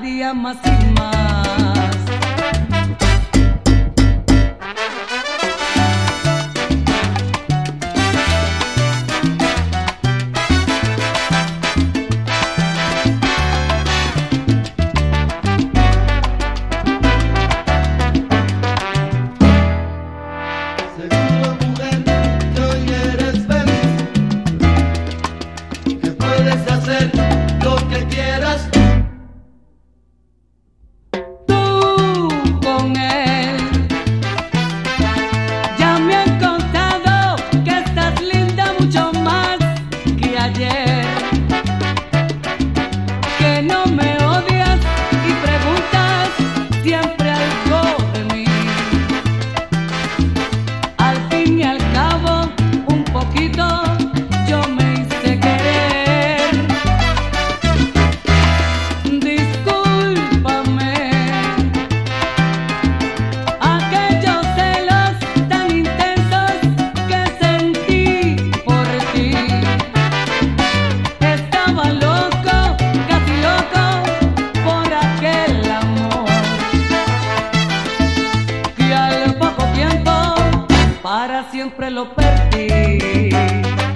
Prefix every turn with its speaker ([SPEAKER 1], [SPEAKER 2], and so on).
[SPEAKER 1] día más y más.
[SPEAKER 2] Seguro, mujer, que hoy eres feliz, que puedes hacer lo que quieras.
[SPEAKER 1] Tú con él ya me han contado que estás linda mucho más que ayer, que no me odias y preguntas siempre algo de mí. Al fin y al cabo, un poquito yo me hice querer. Discúlpame aquellos celos tan intensos que sentí por ti. Estaba loco, casi loco, por aquel amor que al poco tiempo para siempre lo perdí.